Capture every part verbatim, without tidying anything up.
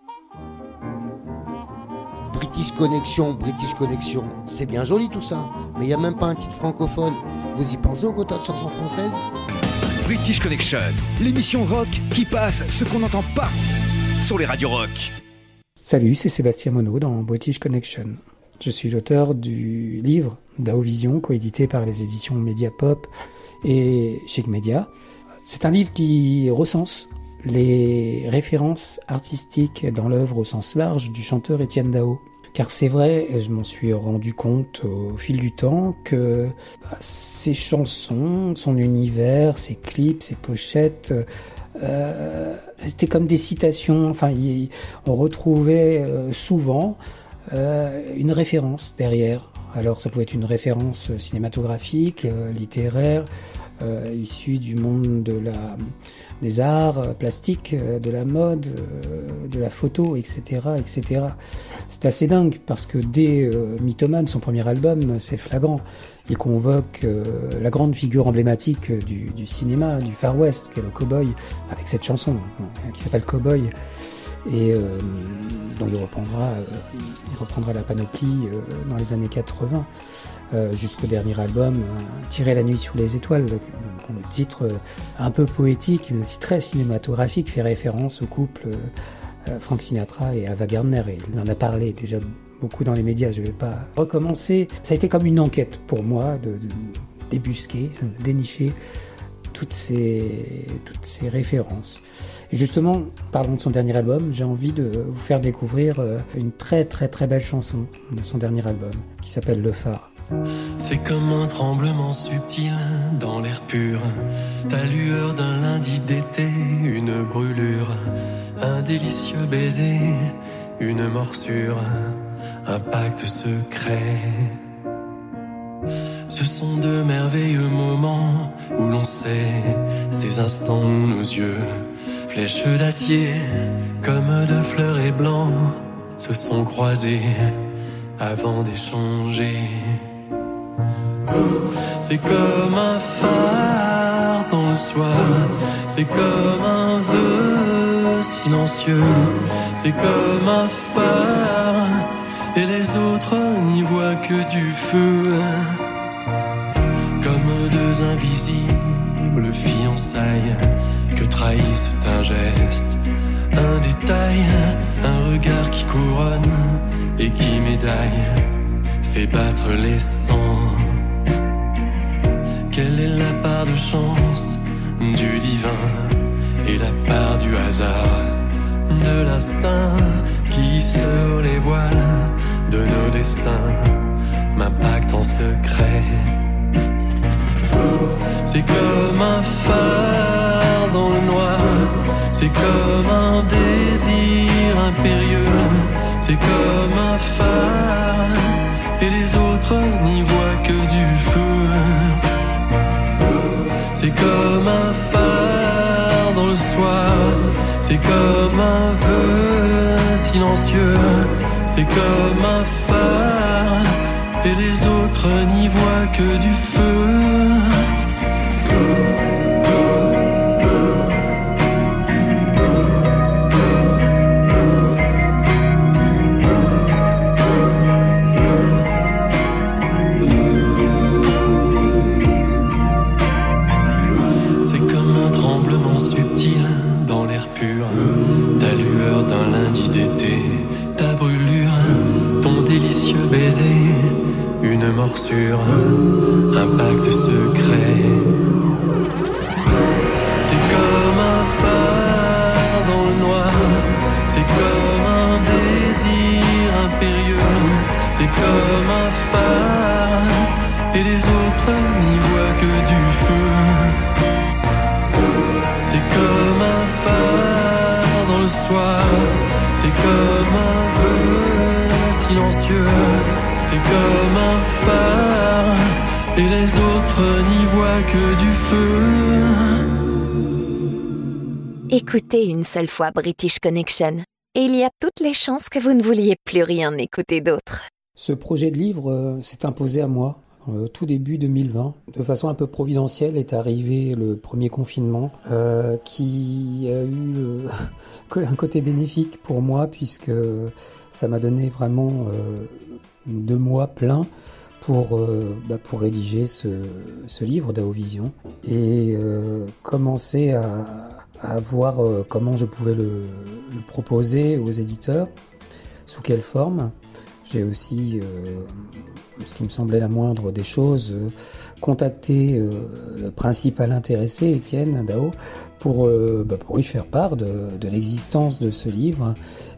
British Connection, British Connection, c'est bien joli tout ça, mais il n'y a même pas un titre francophone. Vous y pensez au quota de chansons françaises ? British Connection, l'émission rock qui passe ce qu'on n'entend pas sur les radios rock. Salut, c'est Sébastien Monod dans British Connection. Je suis l'auteur du livre Dao Vision, coédité par les éditions Mediapop et Chic Media. C'est un livre qui recense les références artistiques dans l'œuvre au sens large du chanteur Étienne Dao. Car c'est vrai, je m'en suis rendu compte au fil du temps que bah, ses chansons, son univers, ses clips, ses pochettes, euh, c'était comme des citations. Enfin, y, on retrouvait euh, souvent euh, une référence derrière. Alors ça pouvait être une référence cinématographique, euh, littéraire, euh, issue du monde de la, des arts euh, plastiques, euh, de la mode, euh, de la photo, et cetera, et cetera. C'est assez dingue parce que dès euh, Mythomane, son premier album, c'est flagrant. Il convoque euh, la grande figure emblématique du, du cinéma, du Far West, qui est le Cowboy, avec cette chanson euh, qui s'appelle Cowboy, et euh, dont il reprendra, euh, il reprendra la panoplie euh, dans les années quatre-vingts. Euh, jusqu'au dernier album, euh, Tirer la nuit sur les étoiles, le, le titre euh, un peu poétique mais aussi très cinématographique, fait référence au couple euh, Frank Sinatra et Ava Gardner, et il en a parlé déjà beaucoup dans les médias, je ne vais pas recommencer. Ça a été comme une enquête pour moi de, de débusquer, de dénicher toutes ces, toutes ces références. Et justement, parlons de son dernier album, j'ai envie de vous faire découvrir une très très très belle chanson de son dernier album qui s'appelle Le Phare. C'est comme un tremblement subtil dans l'air pur, ta lueur d'un lundi d'été, une brûlure, un délicieux baiser, une morsure, un pacte secret. Ce sont de merveilleux moments où l'on sait, ces instants où nos yeux, flèches d'acier, comme de fleurs et blancs, se sont croisés avant d'échanger. C'est comme un phare dans le soir, c'est comme un vœu silencieux, c'est comme un phare, et les autres n'y voient que du feu. Comme deux invisibles fiançailles que trahissent un geste, un détail, un regard qui couronne et qui médaille, fait battre les sangs. Quelle est la part de chance du divin et la part du hasard, de l'instinct qui sur les voiles de nos destins m'impacte en secret. C'est comme un phare dans le noir, c'est comme un désir impérieux, c'est comme un phare et les autres n'y voient que du feu. C'est comme un phare dans le soir, c'est comme un vœu silencieux, c'est comme un phare, et les autres n'y voient que du feu. Une morsure, un pacte secret. C'est comme un phare dans le noir, c'est comme un désir impérieux, c'est comme un phare, et les autres n'y voient que du feu. C'est comme un phare dans le soir, c'est comme un vœu silencieux, c'est comme un phare, et les autres n'y voient que du feu. Écoutez une seule fois British Connection, et il y a toutes les chances que vous ne vouliez plus rien écouter d'autre. Ce projet de livre euh, s'est imposé à moi euh, tout début deux mille vingt. De façon un peu providentielle est arrivé le premier confinement euh, qui a eu euh, un côté bénéfique pour moi puisque ça m'a donné vraiment euh, deux mois pleins pour, euh, bah, pour rédiger ce, ce livre d'A O Vision et euh, commencer à, à voir euh, comment je pouvais le, le proposer aux éditeurs, sous quelle forme. J'ai aussi, euh, ce qui me semblait la moindre des choses, euh, contacté euh, le principal intéressé, Étienne Dao, pour, euh, bah, pour lui faire part de, de l'existence de ce livre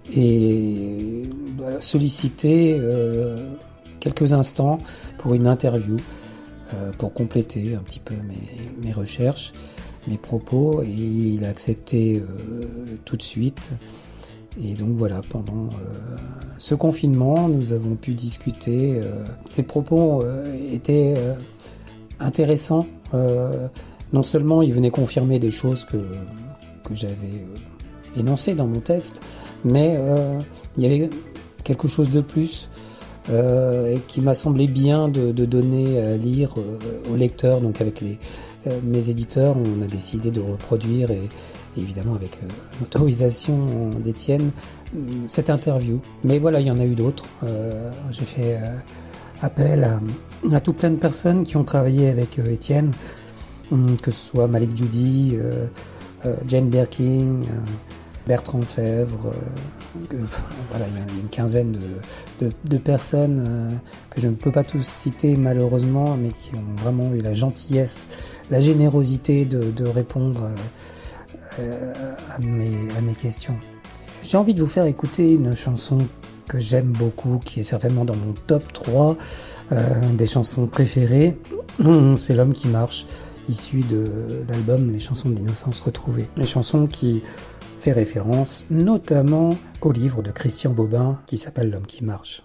et bah, solliciter euh, quelques instants pour une interview, euh, pour compléter un petit peu mes, mes recherches, mes propos, et il a accepté euh, tout de suite. Et donc voilà, pendant euh, ce confinement, nous avons pu discuter. Euh, ces propos euh, étaient euh, intéressants. Euh, non seulement ils venaient confirmer des choses que, que j'avais euh, énoncées dans mon texte, mais euh, il y avait quelque chose de plus euh, qui m'a semblé bien de, de donner à lire euh, aux lecteurs. Donc avec les, euh, mes éditeurs, on a décidé de reproduire et évidemment avec euh, l'autorisation d'Étienne, cette interview. Mais voilà, il y en a eu d'autres. Euh, j'ai fait euh, appel à, à tout plein de personnes qui ont travaillé avec euh, Étienne, que ce soit Malik Djoudi, euh, euh, Jane Birkin, euh, Bertrand Fèvre, euh, que, voilà, il y a une quinzaine de, de, de personnes euh, que je ne peux pas tous citer malheureusement, mais qui ont vraiment eu la gentillesse, la générosité de, de répondre euh, Euh, à, mes, à mes questions. J'ai envie de vous faire écouter une chanson que j'aime beaucoup, qui est certainement dans mon top trois euh, des chansons préférées. C'est L'homme qui marche, issu de l'album Les chansons de l'innocence retrouvée. Les chansons qui fait référence notamment au livre de Christian Bobin qui s'appelle L'homme qui marche.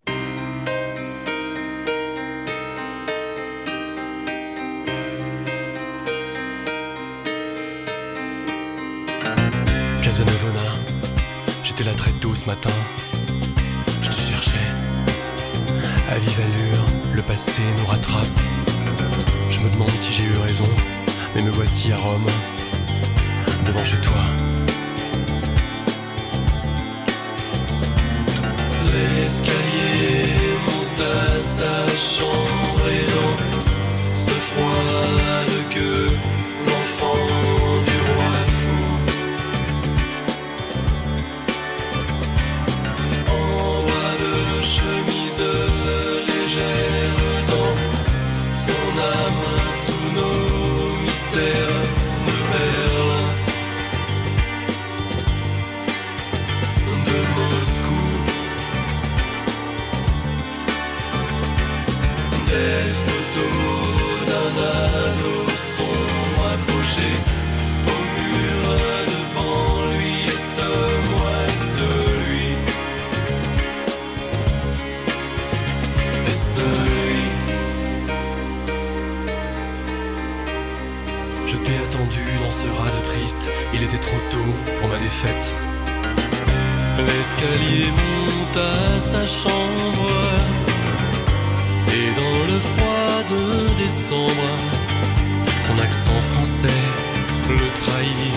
Nevona, j'étais là très tôt ce matin. Je te cherchais. À vive allure, le passé nous rattrape. Je me demande si j'ai eu raison, mais me voici à Rome, devant chez toi. L'escalier monte à sa chambre et dans ce froid de gueux, l'enfant du roi fou. Chemise légère dans son âme, tous nos mystères de Berlin, de Moscou, des photos d'un ado sombre accroché au mur devant lui, et ce moi, celui. Je t'ai attendu dans ce rade triste, il était trop tôt pour ma défaite. L'escalier monte à sa chambre, et dans le froid de décembre, son accent français le trahit.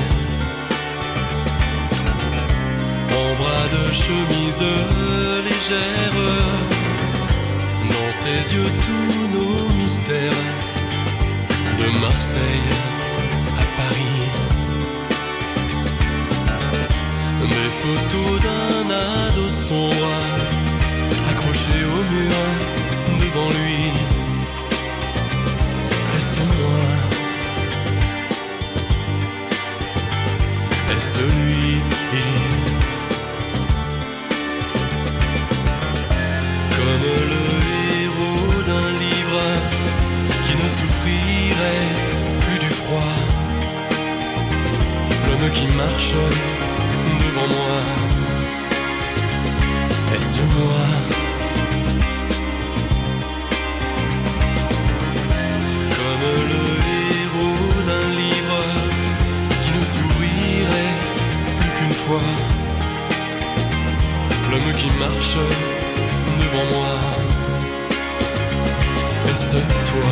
En bras de chemise légère, dans ses yeux tous nos mystères, de Marseille à Paris. Des photos d'un ado sombre accroché au mur devant lui. Est-ce moi? Est-ce lui? Comme le héros d'un livre qui ne souffrirait plus du froid, l'homme qui marche devant moi. Est-ce moi? Comme le héros d'un livre qui ne s'ouvrirait plus qu'une fois, l'homme qui marche devant moi. Est-ce toi?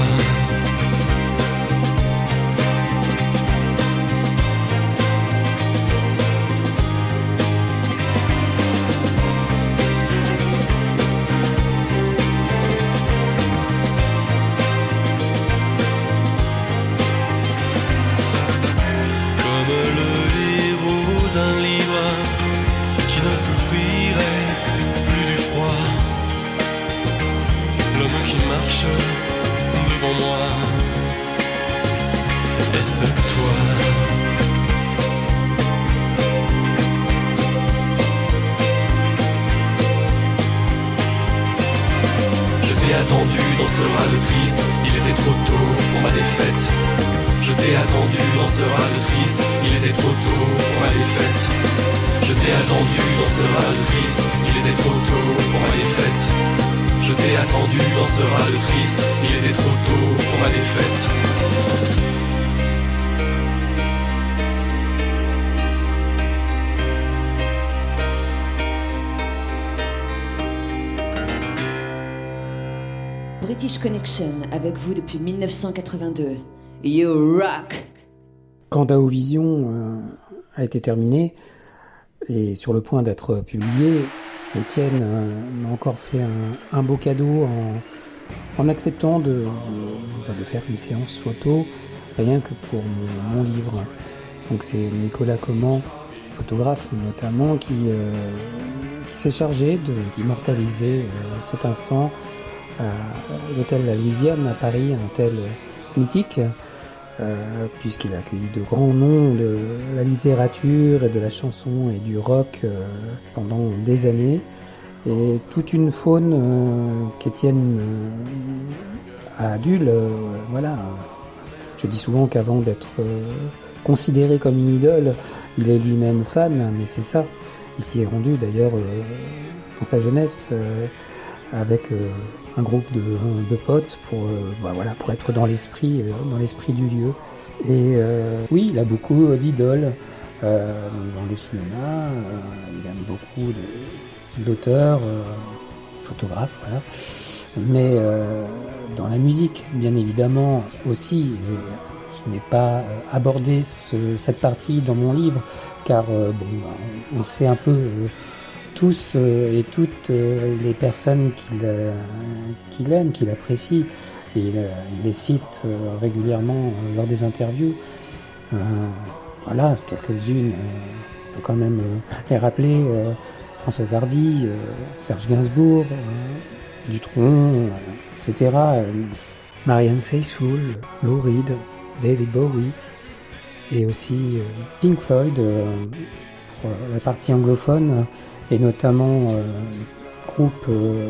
Devant moi, est-ce toi? Je t'ai attendu dans ce râle triste, il était trop tôt pour ma défaite. Je t'ai attendu dans ce râle triste, il était trop tôt pour ma défaite. Je t'ai attendu dans ce râle triste, il était trop tôt pour ma défaite. Je t'ai attendu dans ce râle triste, il était trop tôt pour ma défaite. British Connection avec vous depuis dix-neuf cent quatre-vingt-deux. You rock! Quand Daovision euh, a été terminé et sur le point d'être publié, Étienne euh, m'a encore fait un, un beau cadeau en, en acceptant de, de, de faire une séance photo, rien que pour mon, mon livre. Donc c'est Nicolas Comment, photographe notamment, qui, euh, qui s'est chargé de, d'immortaliser euh, cet instant à l'hôtel La Louisiane à Paris, un hôtel mythique, euh, puisqu'il a accueilli de grands noms de la littérature et de la chanson et du rock euh, pendant des années, et toute une faune euh, qu'Étienne euh, a adule. Euh, voilà. Je dis souvent qu'avant d'être euh, considéré comme une idole, il est lui-même fan, mais c'est ça. Il s'y est rendu d'ailleurs euh, dans sa jeunesse euh, avec euh, un groupe de, de potes pour, euh, bah, voilà, pour être dans l'esprit, euh, dans l'esprit du lieu. Et euh, oui, il a beaucoup d'idoles euh, dans le cinéma, euh, il aime beaucoup de, d'auteurs, euh, photographes, voilà. Mais euh, dans la musique, bien évidemment aussi. Et je n'ai pas abordé ce, cette partie dans mon livre, car euh, bon, bah, on sait un peu euh, tous euh, et toutes euh, les personnes qu'il, euh, qu'il aime, qu'il apprécie, et il, euh, il les cite euh, régulièrement euh, lors des interviews. Euh, voilà, quelques-unes, euh, on peut quand même euh, les rappeler, euh, Françoise Hardy, euh, Serge Gainsbourg, euh, Dutronc, euh, et cetera. Euh, Marianne Faithfull, Lou Reed, David Bowie, et aussi euh, Pink Floyd euh, pour la partie anglophone, et notamment euh, groupe euh,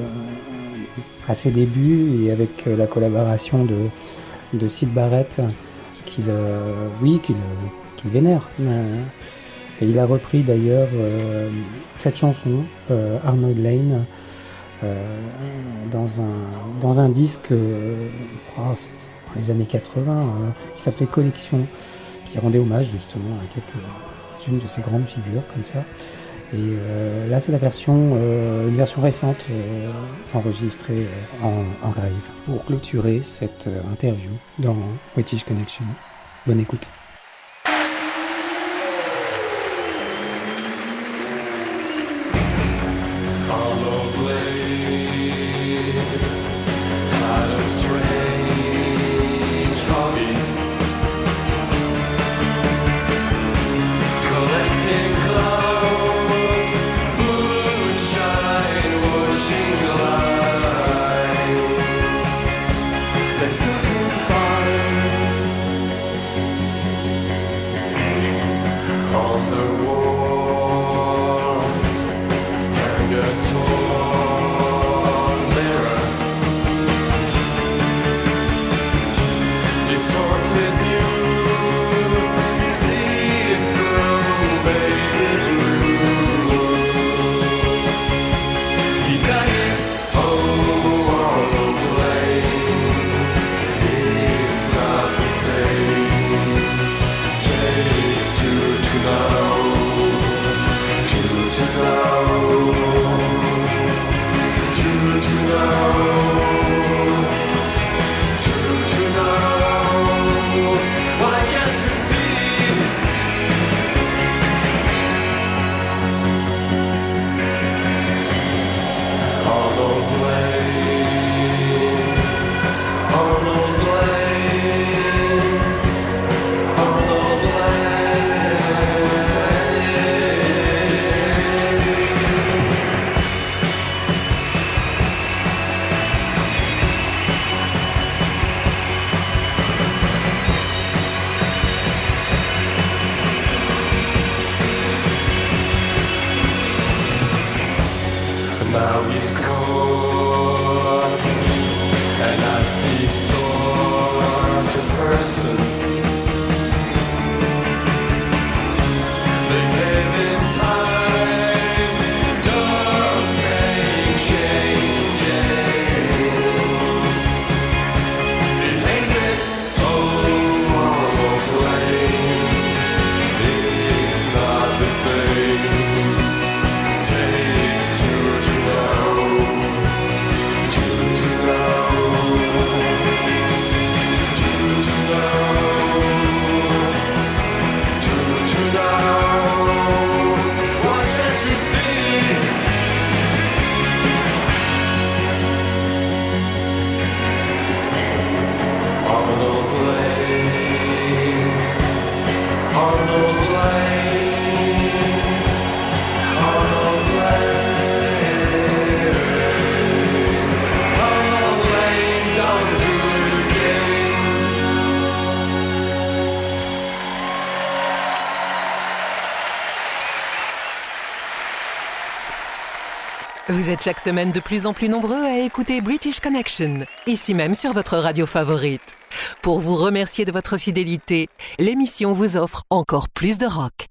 à ses débuts et avec euh, la collaboration de, de Syd Barrett qu'il, euh, oui, qu'il, qu'il vénère. Euh, et il a repris d'ailleurs euh, cette chanson, euh, Arnold Lane, euh, dans, un, dans un disque euh, oh, c'est dans les années quatre-vingts, euh, qui s'appelait Collection, qui rendait hommage justement à quelques-unes de ces grandes figures comme ça. Et euh, là, c'est la version, euh, une version récente euh, enregistrée euh, en, en live pour clôturer cette euh, interview dans British Connection. Bonne écoute. On the wall, hang a torch. ma Visconti, a nasty sort of person. They live in time, does make changes. He hates it, oh, plain. It's not the same. Takes two to know, two to know, two to know, two to know. Why can't you see? Arnold Lane, Arnold Lane, Arnold Lane, Arnold Lane, don't do it again. Vous êtes chaque semaine de plus en plus nombreux à écouter British Connection, ici même sur votre radio favorite. Pour vous remercier de votre fidélité, l'émission vous offre encore plus de rock.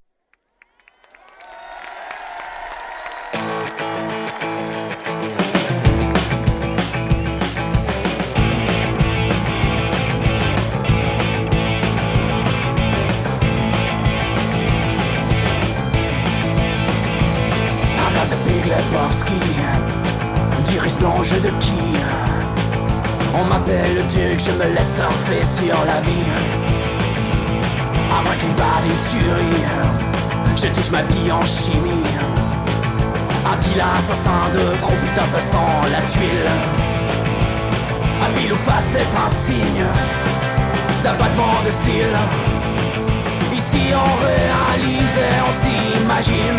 I'm the Big Lebowski, d'Iris Blanche de qui on m'appelle Duc, je me laisse surfer sur la vie. I'm Breaking Bad et tuerie, je touche ma bille en chimie. Un dealer assassin de trop, putain ça sent la tuile. Habile ou face c'est un signe d'abattement de cils. Ici on réalise et on s'imagine.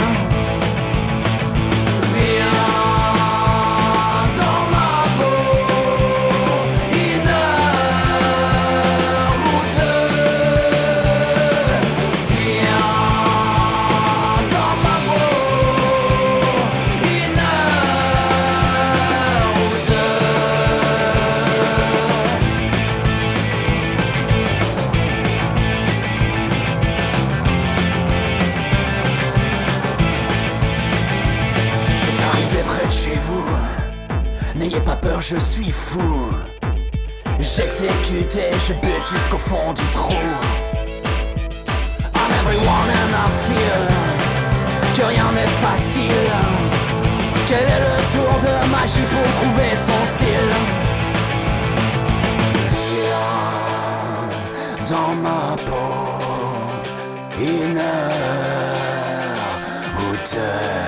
Viens dans ma peau, une heure ou deux. Viens dans ma peau, une heure ou près de chez vous, n'ayez pas peur, je suis fou. J'exécute et je bute jusqu'au fond du trou. I'm everyone and I feel que rien n'est facile. Quel est le tour de magie pour trouver son style? Viens dans ma peau, une heure ou deux.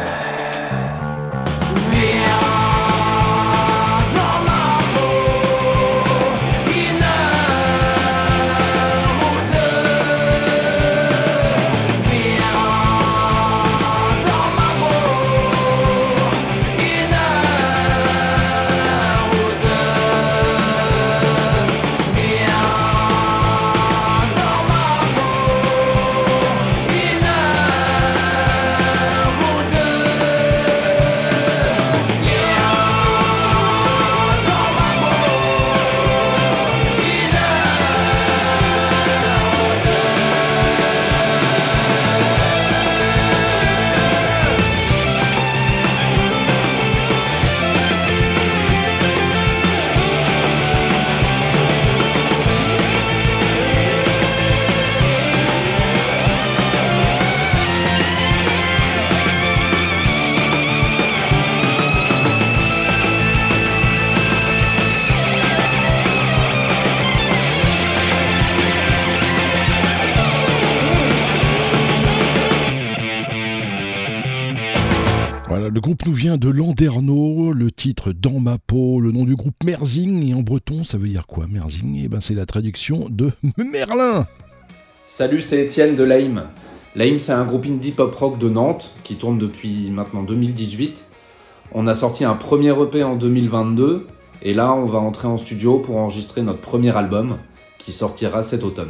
Le groupe nous vient de Landerneau, le titre Dans ma peau, le nom du groupe Merzing, et en breton ça veut dire quoi Merzing? Eh ben c'est la traduction de Merlin. Salut, c'est Étienne de Laïm. Laïm, c'est un groupe indie pop rock de Nantes qui tourne depuis maintenant deux mille dix-huit. On a sorti un premier E P en deux mille vingt-deux et là on va entrer en studio pour enregistrer notre premier album qui sortira cet automne.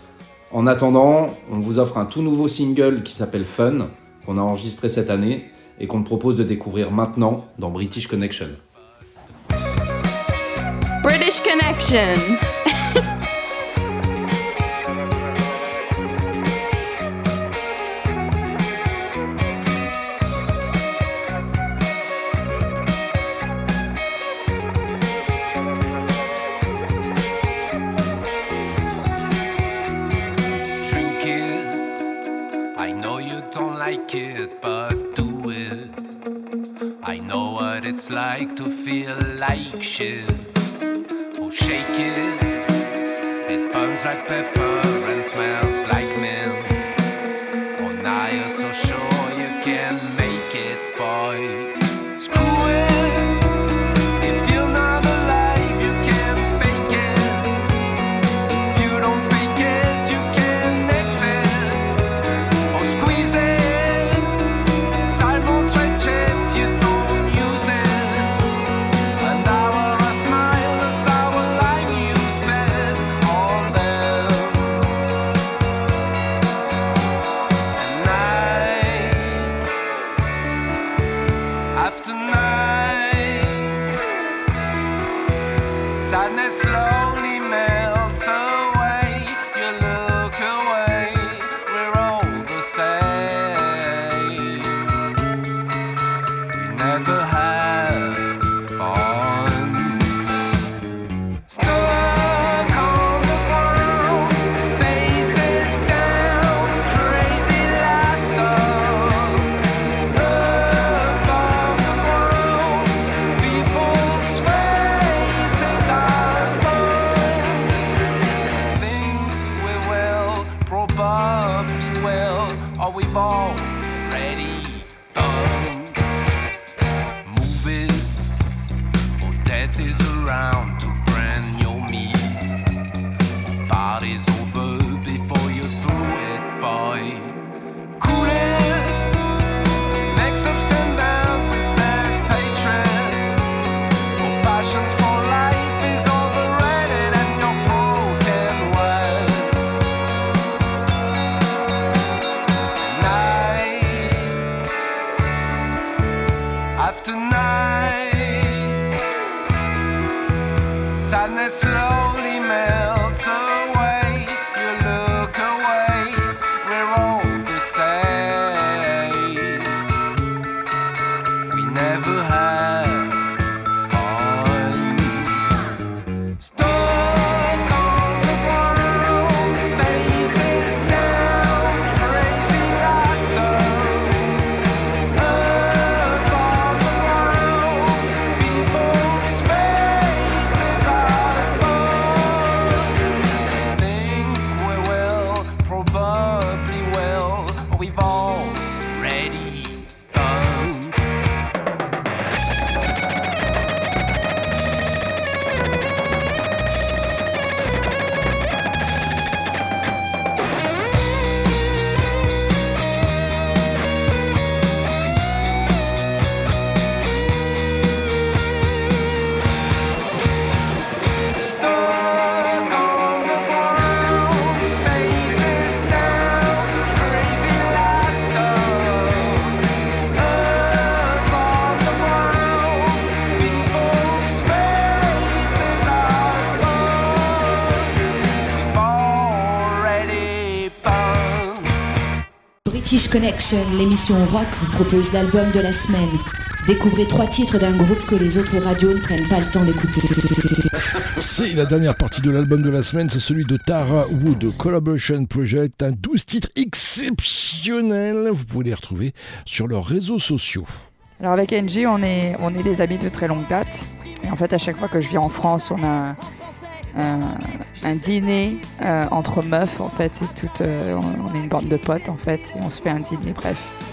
En attendant, on vous offre un tout nouveau single qui s'appelle Fun, qu'on a enregistré cette année et qu'on te propose de découvrir maintenant dans British Connection. British Connection. It, but do it. I know what it's like to feel like shit. Oh, shake it. It burns like pepper and smells like mint. Oh, now you're so sure you can make it, boy. Screw it. If you're not alive, you can't fake it. If you don't fake it, you can exit. Oh, squeeze it. British Connection, l'émission rock, vous propose l'album de la semaine. Découvrez trois titres d'un groupe que les autres radios ne prennent pas le temps d'écouter. C'est la dernière partie de l'album de la semaine, c'est celui de Tara Wood, Collaboration Project, un douze titres exceptionnels. Vous pouvez les retrouver sur leurs réseaux sociaux. Alors avec Angie, on est, on est des amis de très longue date. Et en fait, à chaque fois que je viens en France, on a un, un dîner euh, entre meufs, en fait. Et toute, euh, on est une bande de potes, en fait. Et on se fait un dîner, bref.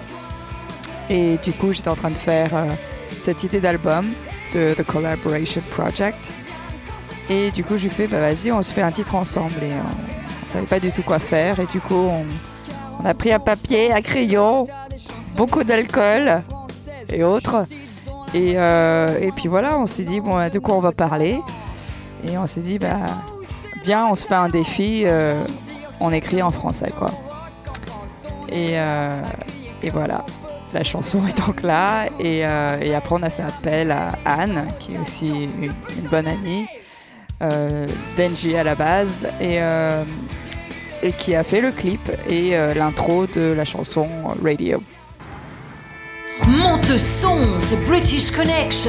Et du coup, j'étais en train de faire euh, cette idée d'album de The Collaboration Project. Et du coup, je lui fais, bah vas-y, on se fait un titre ensemble. Et on ne savait pas du tout quoi faire. Et du coup, on, on a pris un papier, un crayon, beaucoup d'alcool et autres. Et, euh, et puis voilà, on s'est dit, bon, de quoi on va parler. Et on s'est dit, bah, viens, on se fait un défi, euh, on écrit en français, quoi. Et, euh, et voilà. la chanson est donc là. Et, euh, et après, on a fait appel à Anne, qui est aussi une, une bonne amie, euh, d'Engie à la base, et, euh, et qui a fait le clip et euh, l'intro de la chanson Radio. Monte le son, c'est British Connection.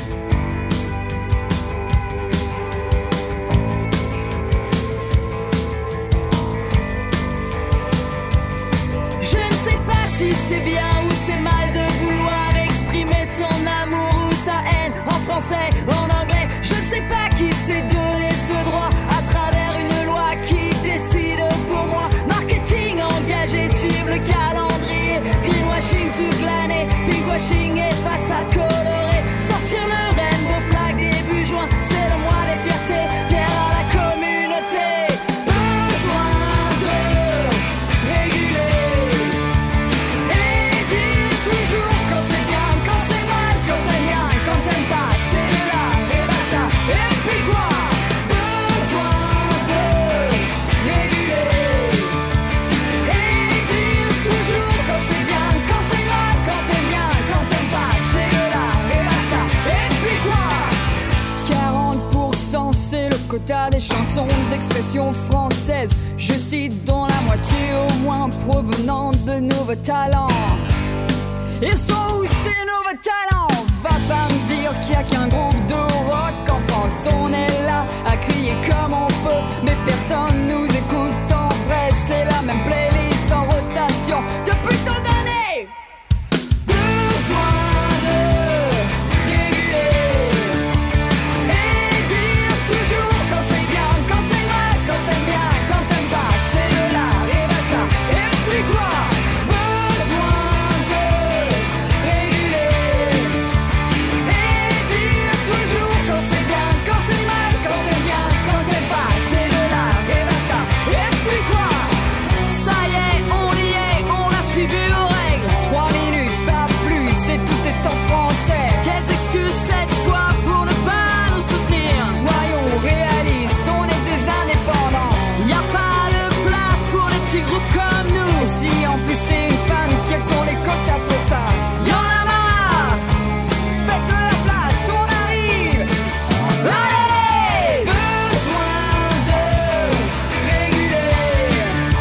Je ne sais pas si c'est bien ou c'est mal de vouloir exprimer son amour ou sa haine en français, en anglais. Je ne sais pas qui s'est donné ce droit à travers une loi qui décide pour moi. Marketing engagé, suivre le calendrier, greenwashing toute l'année, pinkwashing et façade colorée. Sortir le rainbow flag début juin, c'est le mois des fiertés, pierre à la communauté. Besoin de réguler et dire toujours quand c'est bien, quand c'est mal, quand t'aimes bien, quand t'aimes pas, c'est là et basta. Et puis quoi? Besoin de réguler et dire toujours quand c'est bien, quand c'est mal, quand t'aimes bien, quand t'aimes pas, c'est là et basta. Et puis quoi? quarante pour cent c'est le quota des chansons d'expression française. Je cite dont la moitié au moins provenant de nouveaux talents. Ils sont où ces nouveaux talents? Va pas me dire qu'il y a qu'un groupe de rock en France. On est là à crier comme on peut, mais personne nous écoute en vrai. C'est la même playlist en rotation depuis tant d'années. Besoin de réguler et dire toujours quand c'est bien, quand c'est mal, quand t'aimes bien, quand t'aimes pas, c'est là et basta. Et puis quoi? Besoin de réguler et dire toujours quand c'est bien, quand c'est mal, quand t'aimes bien, quand t'aimes pas, c'est là et basta. Et puis quoi? Ça y est, on y est, on a suivi nos règles. Trois minutes, pas plus, et tout est en français. Quelles excuses cette fois pour ne pas nous soutenir? Soyons réalistes, on est des indépendants. Y a pas de place pour les petits groupes comme nous. Et si en plus c'est une femme, quels sont les quotas pour ça? Y'en a marre. Faites de la place, on arrive. Allez! Besoin de réguler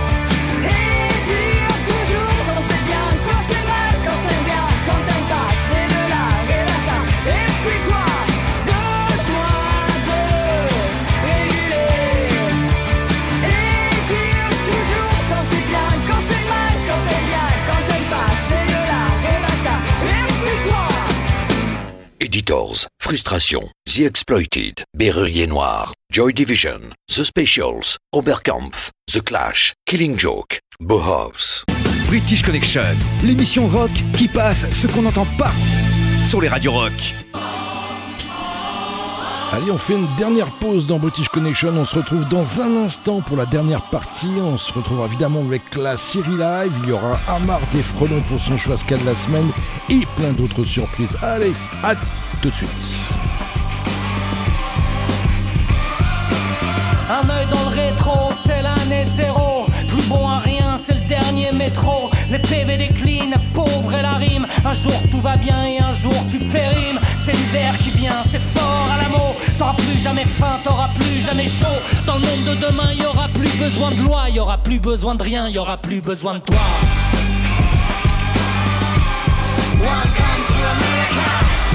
et dire toujours quand c'est bien, quand c'est mal, quand t'aimes bien, quand t'aimes pas, c'est de là et basta. Et puis quoi? Besoin de réguler et dire toujours quand c'est bien, quand c'est mal, quand t'aimes bien, quand t'aimes pas, c'est de là et basta. Et puis quoi? Editors, Frustration, The Exploited, Berrurier Noir, Joy Division, The Specials, Oberkampf, The Clash, Killing Joke, Bauhaus. British Connection, l'émission rock qui passe ce qu'on n'entend pas sur les radios rock. Allez, on fait une dernière pause dans British Connection. On se retrouve dans un instant pour la dernière partie. On se retrouvera évidemment avec la série live. Il y aura Amar des Frelons pour son choix ska de la semaine et plein d'autres surprises. Allez, à tout de suite. Un œil dans le rétro, c'est l'année zéro. Plus bon à rien, c'est le dernier métro. Les P V déclinent, pauvre et la rime. Un jour tout va bien et un jour tu périmes. C'est l'hiver qui vient, c'est fort à la mot. T'auras plus jamais faim, t'auras plus jamais chaud. Dans le monde de demain, y aura plus besoin de loi. Y aura plus besoin de rien, y aura plus besoin de toi. Welcome to America.